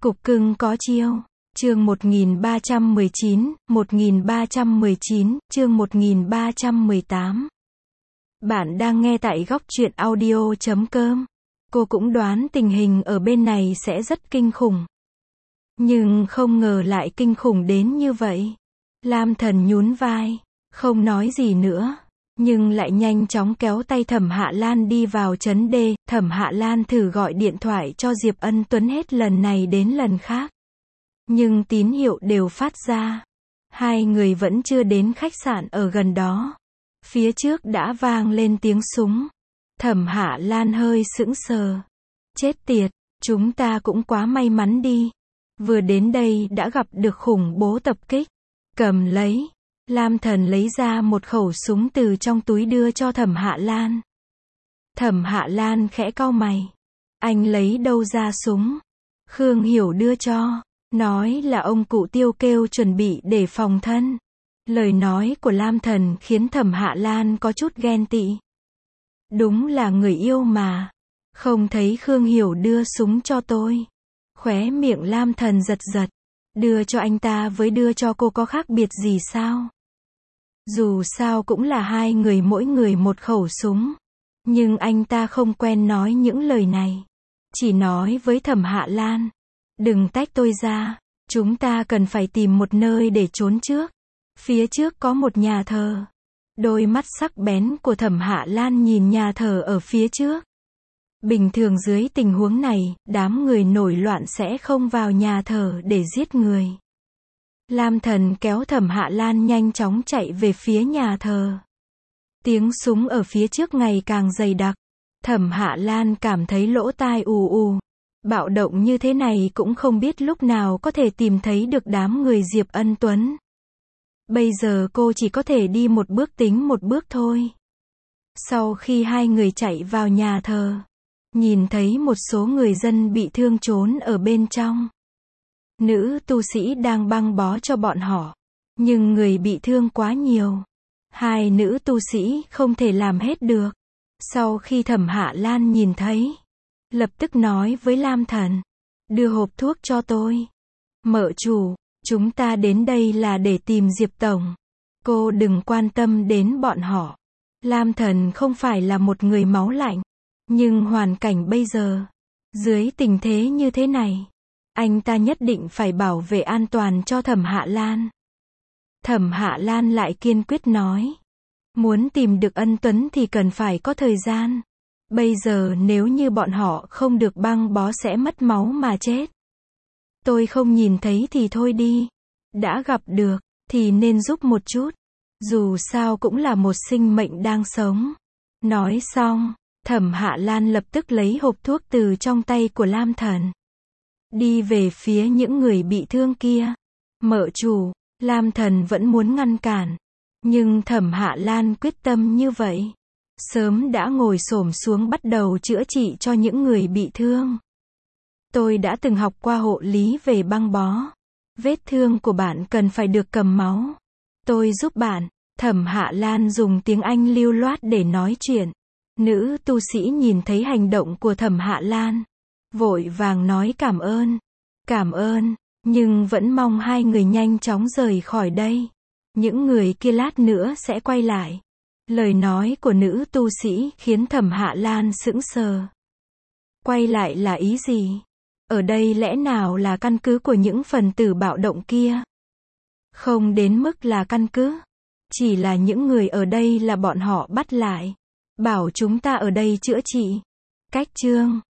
Cục cưng có chiêu. Chương 1319, chương 1318. Bạn đang nghe tại góc truyện audio.com. Cô cũng đoán tình hình ở bên này sẽ rất kinh khủng. Nhưng không ngờ lại kinh khủng đến như vậy. Lam Thần nhún vai, không nói gì nữa, nhưng lại nhanh chóng kéo tay Thẩm Hạ Lan đi vào trấn D. Thẩm Hạ Lan thử gọi điện thoại cho Diệp Ân Tuấn hết lần này đến lần khác. Nhưng tín hiệu đều phát ra. Hai người vẫn chưa đến khách sạn ở gần đó. Phía trước đã vang lên tiếng súng. Thẩm Hạ Lan hơi sững sờ. Chết tiệt, chúng ta cũng quá may mắn đi. Vừa đến đây đã gặp được khủng bố tập kích. Cầm lấy. Lam Thần lấy ra một khẩu súng từ trong túi đưa cho Thẩm Hạ Lan. Thẩm Hạ Lan khẽ cau mày. Anh lấy đâu ra súng? Khương Hiểu đưa cho. Nói là ông cụ Tiêu kêu chuẩn bị để phòng thân. Lời nói của Lam Thần khiến Thẩm Hạ Lan có chút ghen tị. Đúng là người yêu mà. Không thấy Khương Hiểu đưa súng cho tôi. Khóe miệng Lam Thần giật giật. Đưa cho anh ta với đưa cho cô có khác biệt gì sao? Dù sao cũng là hai người mỗi người một khẩu súng. Nhưng anh ta không quen nói những lời này. Chỉ nói với Thẩm Hạ Lan. Đừng tách tôi ra. Chúng ta cần phải tìm một nơi để trốn trước. Phía trước có một nhà thờ. Đôi mắt sắc bén của Thẩm Hạ Lan nhìn nhà thờ ở phía trước. Bình thường dưới tình huống này, đám người nổi loạn sẽ không vào nhà thờ để giết người. Lam Thần kéo Thẩm Hạ Lan nhanh chóng chạy về phía nhà thờ. Tiếng súng ở phía trước ngày càng dày đặc. Thẩm Hạ Lan cảm thấy lỗ tai ù ù. Bạo động như thế này cũng không biết lúc nào có thể tìm thấy được đám người Diệp Ân Tuấn. Bây giờ cô chỉ có thể đi một bước tính một bước thôi. Sau khi hai người chạy vào nhà thờ, nhìn thấy một số người dân bị thương trốn ở bên trong. Nữ tu sĩ đang băng bó cho bọn họ. Nhưng người bị thương quá nhiều. Hai nữ tu sĩ không thể làm hết được. Sau khi Thẩm Hạ Lan nhìn thấy, lập tức nói với Lam Thần. Đưa hộp thuốc cho tôi. Mợ chủ, chúng ta đến đây là để tìm Diệp Tổng. Cô đừng quan tâm đến bọn họ. Lam Thần không phải là một người máu lạnh. Nhưng hoàn cảnh bây giờ, dưới tình thế như thế này, anh ta nhất định phải bảo vệ an toàn cho Thẩm Hạ Lan. Thẩm Hạ Lan lại kiên quyết nói. Muốn tìm được Ân Tuấn thì cần phải có thời gian. Bây giờ nếu như bọn họ không được băng bó sẽ mất máu mà chết. Tôi không nhìn thấy thì thôi đi. Đã gặp được, thì nên giúp một chút. Dù sao cũng là một sinh mệnh đang sống. Nói xong, Thẩm Hạ Lan lập tức lấy hộp thuốc từ trong tay của Lam Thần. Đi về phía những người bị thương kia. Mợ chủ, Lam Thần vẫn muốn ngăn cản. Nhưng Thẩm Hạ Lan quyết tâm như vậy. Sớm đã ngồi xổm xuống bắt đầu chữa trị cho những người bị thương. Tôi đã từng học qua hộ lý về băng bó. Vết thương của bạn cần phải được cầm máu. Tôi giúp bạn. Thẩm Hạ Lan dùng tiếng Anh lưu loát để nói chuyện. Nữ tu sĩ nhìn thấy hành động của Thẩm Hạ Lan. Vội vàng nói cảm ơn. Cảm ơn. Nhưng vẫn mong hai người nhanh chóng rời khỏi đây. Những người kia lát nữa sẽ quay lại. Lời nói của nữ tu sĩ khiến Thẩm Hạ Lan sững sờ. Quay lại là ý gì? Ở đây lẽ nào là căn cứ của những phần tử bạo động kia? Không đến mức là căn cứ. Chỉ là những người ở đây là bọn họ bắt lại. Bảo chúng ta ở đây chữa trị. Cách chương